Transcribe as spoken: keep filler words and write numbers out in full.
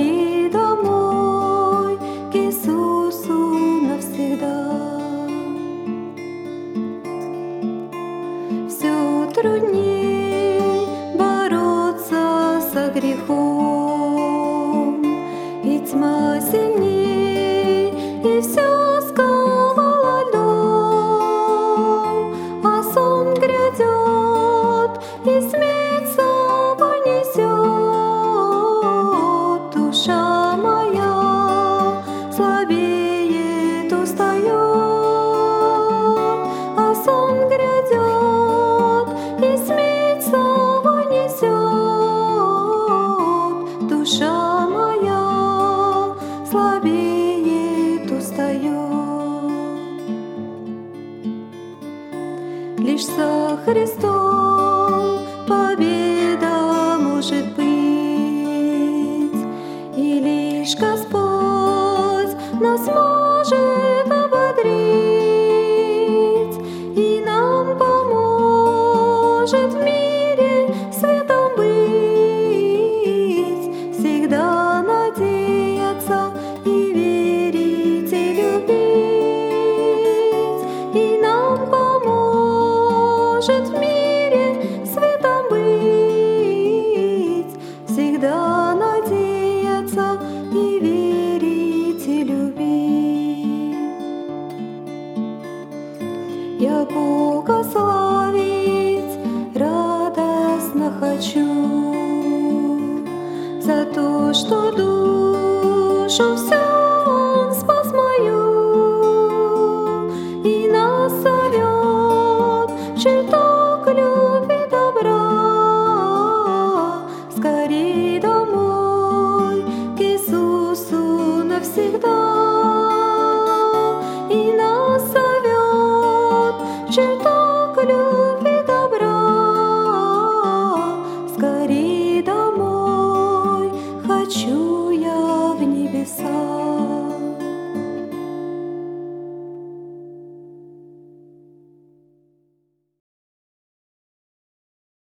Скорей домой к Иисусу навсегда. Все трудней бороться со грехом, и тьма сильней, и все сковало льдом, а сон грядет, и смерть с собой несет. Душа моя слабеет, устает, а сон грядет, и смерть с собой несет. Душа моя слабеет, устает. Лишь со Христом победа может быть, и лишь Господь нас может ободрить, и нам поможет в мире светом быть, всегда надеяться и верить, и любить, и нам поможет в мире светом быть, всегда надеяться и верить, и любить. Я Бога славить радостно хочу за то, что душу всю